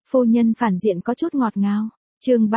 Phu nhân phản diện có chút ngọt ngào. Chương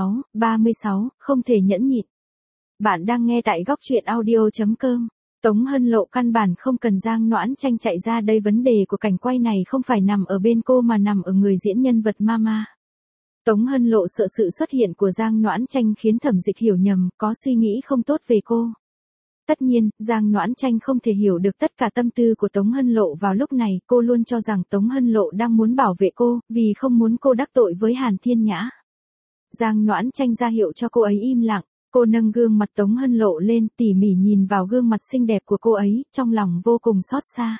36, không thể nhẫn nhịn. Bạn đang nghe tại góc truyện audio.com. Tống Hân Lộ căn bản không cần Giang Noãn Tranh chạy ra đây, vấn đề của cảnh quay này không phải nằm ở bên cô mà nằm ở người diễn nhân vật Mama. Tống Hân Lộ sợ sự xuất hiện của Giang Noãn Tranh khiến Thẩm Dịch hiểu nhầm, có suy nghĩ không tốt về cô. Tất nhiên, Giang Noãn Tranh không thể hiểu được tất cả tâm tư của Tống Hân Lộ vào lúc này, cô luôn cho rằng Tống Hân Lộ đang muốn bảo vệ cô, vì không muốn cô đắc tội với Hàn Thiên Nhã. Giang Noãn Tranh ra hiệu cho cô ấy im lặng, cô nâng gương mặt Tống Hân Lộ lên, tỉ mỉ nhìn vào gương mặt xinh đẹp của cô ấy, trong lòng vô cùng xót xa.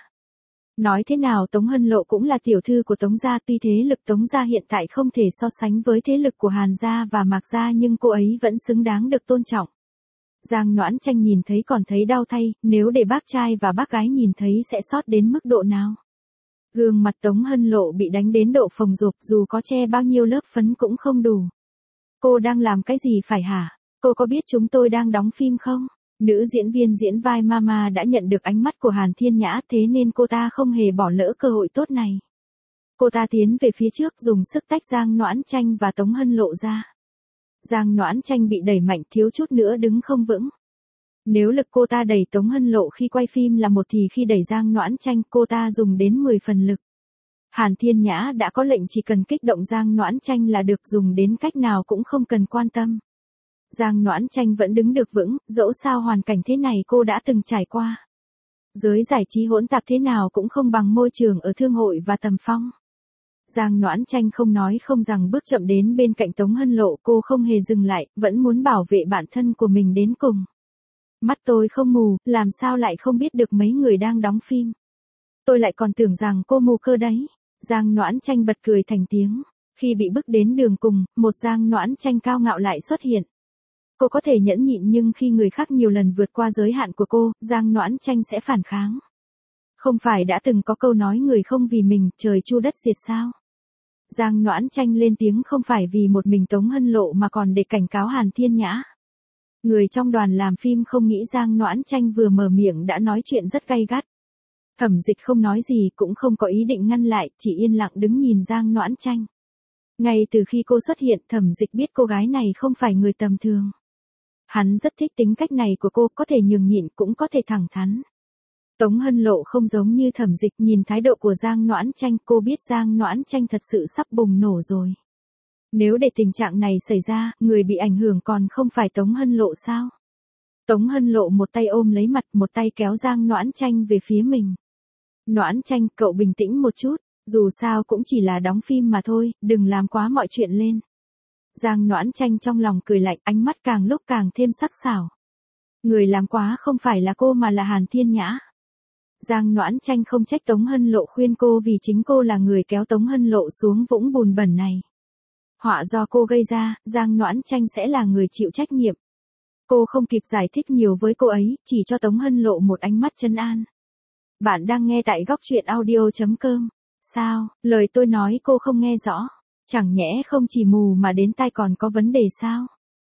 Nói thế nào Tống Hân Lộ cũng là tiểu thư của Tống gia, tuy thế lực Tống gia hiện tại không thể so sánh với thế lực của Hàn gia và Mạc gia, nhưng cô ấy vẫn xứng đáng được tôn trọng. Giang Noãn Tranh nhìn thấy còn thấy đau thay, nếu để bác trai và bác gái nhìn thấy sẽ xót đến mức độ nào. Gương mặt Tống Hân Lộ bị đánh đến độ phồng rộp, dù có che bao nhiêu lớp phấn cũng không đủ. Cô đang làm cái gì phải hả? Cô có biết chúng tôi đang đóng phim không? Nữ diễn viên diễn vai Mama đã nhận được ánh mắt của Hàn Thiên Nhã, thế nên cô ta không hề bỏ lỡ cơ hội tốt này. Cô ta tiến về phía trước dùng sức tách Giang Noãn Tranh và Tống Hân Lộ ra. Giang Noãn Tranh bị đẩy mạnh, thiếu chút nữa đứng không vững. Nếu lực cô ta đẩy Tống Hân Lộ khi quay phim là 1 thì khi đẩy Giang Noãn Tranh cô ta dùng đến 10 phần lực. Hàn Thiên Nhã đã có lệnh chỉ cần kích động Giang Noãn Tranh là được, dùng đến cách nào cũng không cần quan tâm. Giang Noãn Tranh vẫn đứng được vững, dẫu sao hoàn cảnh thế này cô đã từng trải qua. Giới giải trí hỗn tạp thế nào cũng không bằng môi trường ở thương hội và tầm phong. Giang Noãn Tranh không nói không rằng bước chậm đến bên cạnh Tống Hân Lộ, cô không hề dừng lại, vẫn muốn bảo vệ bản thân của mình đến cùng. Mắt tôi không mù, làm sao lại không biết được mấy người đang đóng phim. Tôi lại còn tưởng rằng cô mù cơ đấy. Giang Noãn Tranh bật cười thành tiếng. Khi bị bước đến đường cùng, một Giang Noãn Tranh cao ngạo lại xuất hiện. Cô có thể nhẫn nhịn, nhưng khi người khác nhiều lần vượt qua giới hạn của cô, Giang Noãn Tranh sẽ phản kháng. Không phải đã từng có câu nói người không vì mình, trời chu đất diệt sao? Giang Noãn Tranh lên tiếng không phải vì một mình Tống Hân Lộ mà còn để cảnh cáo Hàn Thiên Nhã. Người trong đoàn làm phim không nghĩ Giang Noãn Tranh vừa mở miệng đã nói chuyện rất gay gắt. Thẩm Dịch không nói gì, cũng không có ý định ngăn lại, chỉ yên lặng đứng nhìn Giang Noãn Tranh. Ngay từ khi cô xuất hiện, Thẩm Dịch biết cô gái này không phải người tầm thường. Hắn rất thích tính cách này của cô, có thể nhường nhịn cũng có thể thẳng thắn. Tống Hân Lộ không giống như Thẩm Dịch, nhìn thái độ của Giang Noãn Tranh, cô biết Giang Noãn Tranh thật sự sắp bùng nổ rồi. Nếu để tình trạng này xảy ra, người bị ảnh hưởng còn không phải Tống Hân Lộ sao? Tống Hân Lộ một tay ôm lấy mặt, một tay kéo Giang Noãn Tranh về phía mình. Noãn Tranh, cậu bình tĩnh một chút, dù sao cũng chỉ là đóng phim mà thôi, đừng làm quá mọi chuyện lên. Giang Noãn Tranh trong lòng cười lạnh, ánh mắt càng lúc càng thêm sắc sảo. Người làm quá không phải là cô mà là Hàn Thiên Nhã. Giang Noãn Tranh không trách Tống Hân Lộ khuyên cô, vì chính cô là người kéo Tống Hân Lộ xuống vũng bùn bẩn này. Họa do cô gây ra, Giang Noãn Tranh sẽ là người chịu trách nhiệm. Cô không kịp giải thích nhiều với cô ấy, chỉ cho Tống Hân Lộ một ánh mắt trấn an. Bạn đang nghe tại góc truyện audio.com. Sao, lời tôi nói cô không nghe rõ? Chẳng nhẽ không chỉ mù mà đến tai còn có vấn đề sao?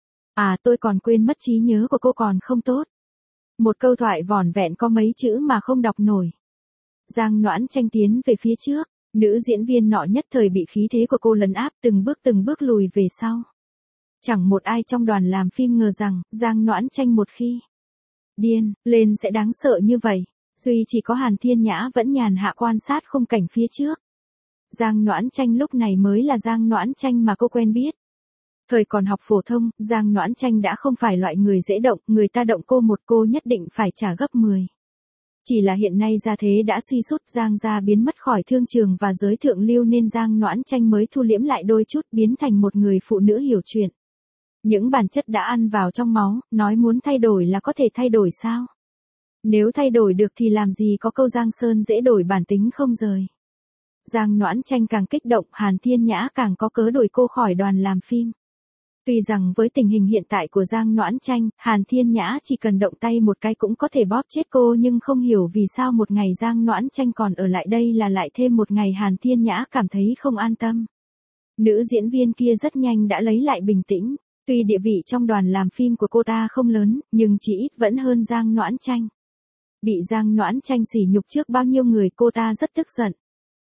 À, tôi còn quên mất trí nhớ của cô còn không tốt. Một câu thoại vỏn vẹn có mấy chữ mà không đọc nổi. Giang Noãn Tranh tiến về phía trước, nữ diễn viên nọ nhất thời bị khí thế của cô lấn áp, từng bước lùi về sau. Chẳng một ai trong đoàn làm phim ngờ rằng, Giang Noãn Tranh một khi điên lên sẽ đáng sợ như vậy. Duy chỉ có Hàn Thiên Nhã vẫn nhàn hạ quan sát khung cảnh phía trước. Giang Noãn Tranh lúc này mới là Giang Noãn Tranh mà cô quen biết. Thời còn học phổ thông, Giang Noãn Tranh đã không phải loại người dễ động, người ta động cô một cô nhất định phải trả gấp 10. Chỉ là hiện nay gia thế đã suy sút, Giang gia biến mất khỏi thương trường và giới thượng lưu nên Giang Noãn Tranh mới thu liễm lại đôi chút, biến thành một người phụ nữ hiểu chuyện. Những bản chất đã ăn vào trong máu, nói muốn thay đổi là có thể thay đổi sao? Nếu thay đổi được thì làm gì có câu Giang Sơn dễ đổi bản tính không rời. Giang Noãn Tranh càng kích động, Hàn Thiên Nhã càng có cớ đuổi cô khỏi đoàn làm phim. Tuy rằng với tình hình hiện tại của Giang Noãn Tranh, Hàn Thiên Nhã chỉ cần động tay một cái cũng có thể bóp chết cô, nhưng không hiểu vì sao một ngày Giang Noãn Tranh còn ở lại đây là lại thêm một ngày Hàn Thiên Nhã cảm thấy không an tâm. Nữ diễn viên kia rất nhanh đã lấy lại bình tĩnh, tuy địa vị trong đoàn làm phim của cô ta không lớn, nhưng chỉ ít vẫn hơn Giang Noãn Tranh. Bị Giang Noãn Tranh sỉ nhục trước bao nhiêu người, cô ta rất tức giận.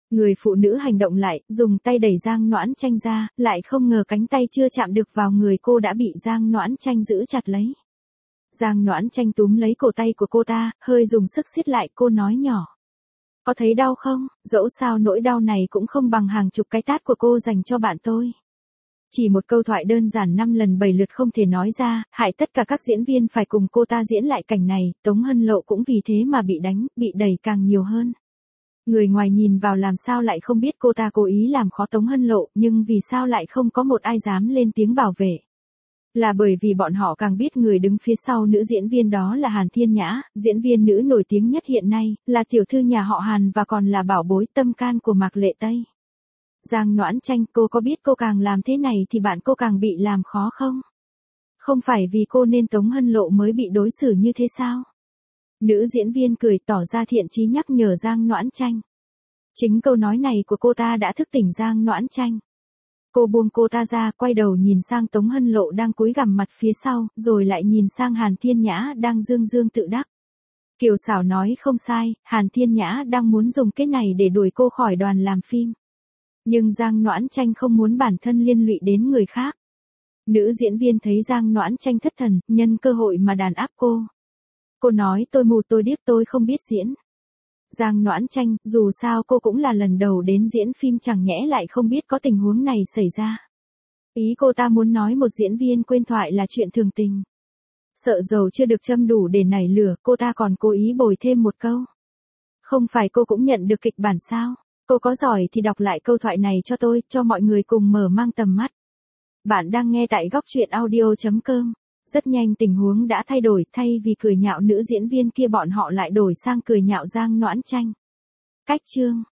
Người phụ nữ hành động lại, dùng tay đẩy Giang Noãn Tranh ra, lại không ngờ cánh tay chưa chạm được vào người cô đã bị Giang Noãn Tranh giữ chặt lấy. Giang Noãn Tranh túm lấy cổ tay của cô ta, hơi dùng sức siết lại, cô nói nhỏ. Có thấy đau không? Dẫu sao nỗi đau này cũng không bằng hàng chục cái tát của cô dành cho bạn tôi. Chỉ một câu thoại đơn giản 5 lần 7 lượt không thể nói ra, hại tất cả các diễn viên phải cùng cô ta diễn lại cảnh này, Tống Hân Lộ cũng vì thế mà bị đánh, bị đẩy càng nhiều hơn. Người ngoài nhìn vào làm sao lại không biết cô ta cố ý làm khó Tống Hân Lộ, nhưng vì sao lại không có một ai dám lên tiếng bảo vệ. Là bởi vì bọn họ càng biết người đứng phía sau nữ diễn viên đó là Hàn Thiên Nhã, diễn viên nữ nổi tiếng nhất hiện nay, là tiểu thư nhà họ Hàn và còn là bảo bối tâm can của Mạc Lệ Tây. Giang Noãn Tranh, cô có biết cô càng làm thế này thì bạn cô càng bị làm khó không? Không phải vì cô nên Tống Hân Lộ mới bị đối xử như thế sao? Nữ diễn viên cười tỏ ra thiện chí nhắc nhở Giang Noãn Tranh. Chính câu nói này của cô ta đã thức tỉnh Giang Noãn Tranh. Cô buông cô ta ra, quay đầu nhìn sang Tống Hân Lộ đang cúi gằm mặt phía sau, rồi lại nhìn sang Hàn Thiên Nhã đang dương dương tự đắc. Kiều Xảo nói không sai, Hàn Thiên Nhã đang muốn dùng cái này để đuổi cô khỏi đoàn làm phim. Nhưng Giang Noãn Tranh không muốn bản thân liên lụy đến người khác. Nữ diễn viên thấy Giang Noãn Tranh thất thần, nhân cơ hội mà đàn áp cô. Cô nói tôi mù tôi điếc tôi không biết diễn. Giang Noãn Tranh, dù sao cô cũng là lần đầu đến diễn phim chẳng nhẽ lại không biết có tình huống này xảy ra. Ý cô ta muốn nói một diễn viên quên thoại là chuyện thường tình. Sợ dầu chưa được châm đủ để nảy lửa, cô ta còn cố ý bồi thêm một câu. Không phải cô cũng nhận được kịch bản sao? Cô có giỏi thì đọc lại câu thoại này cho tôi, cho mọi người cùng mở mang tầm mắt. Bạn đang nghe tại góc truyện audio.com. Rất nhanh tình huống đã thay đổi, thay vì cười nhạo nữ diễn viên kia bọn họ lại đổi sang cười nhạo Giang Noãn Tranh. Cách chương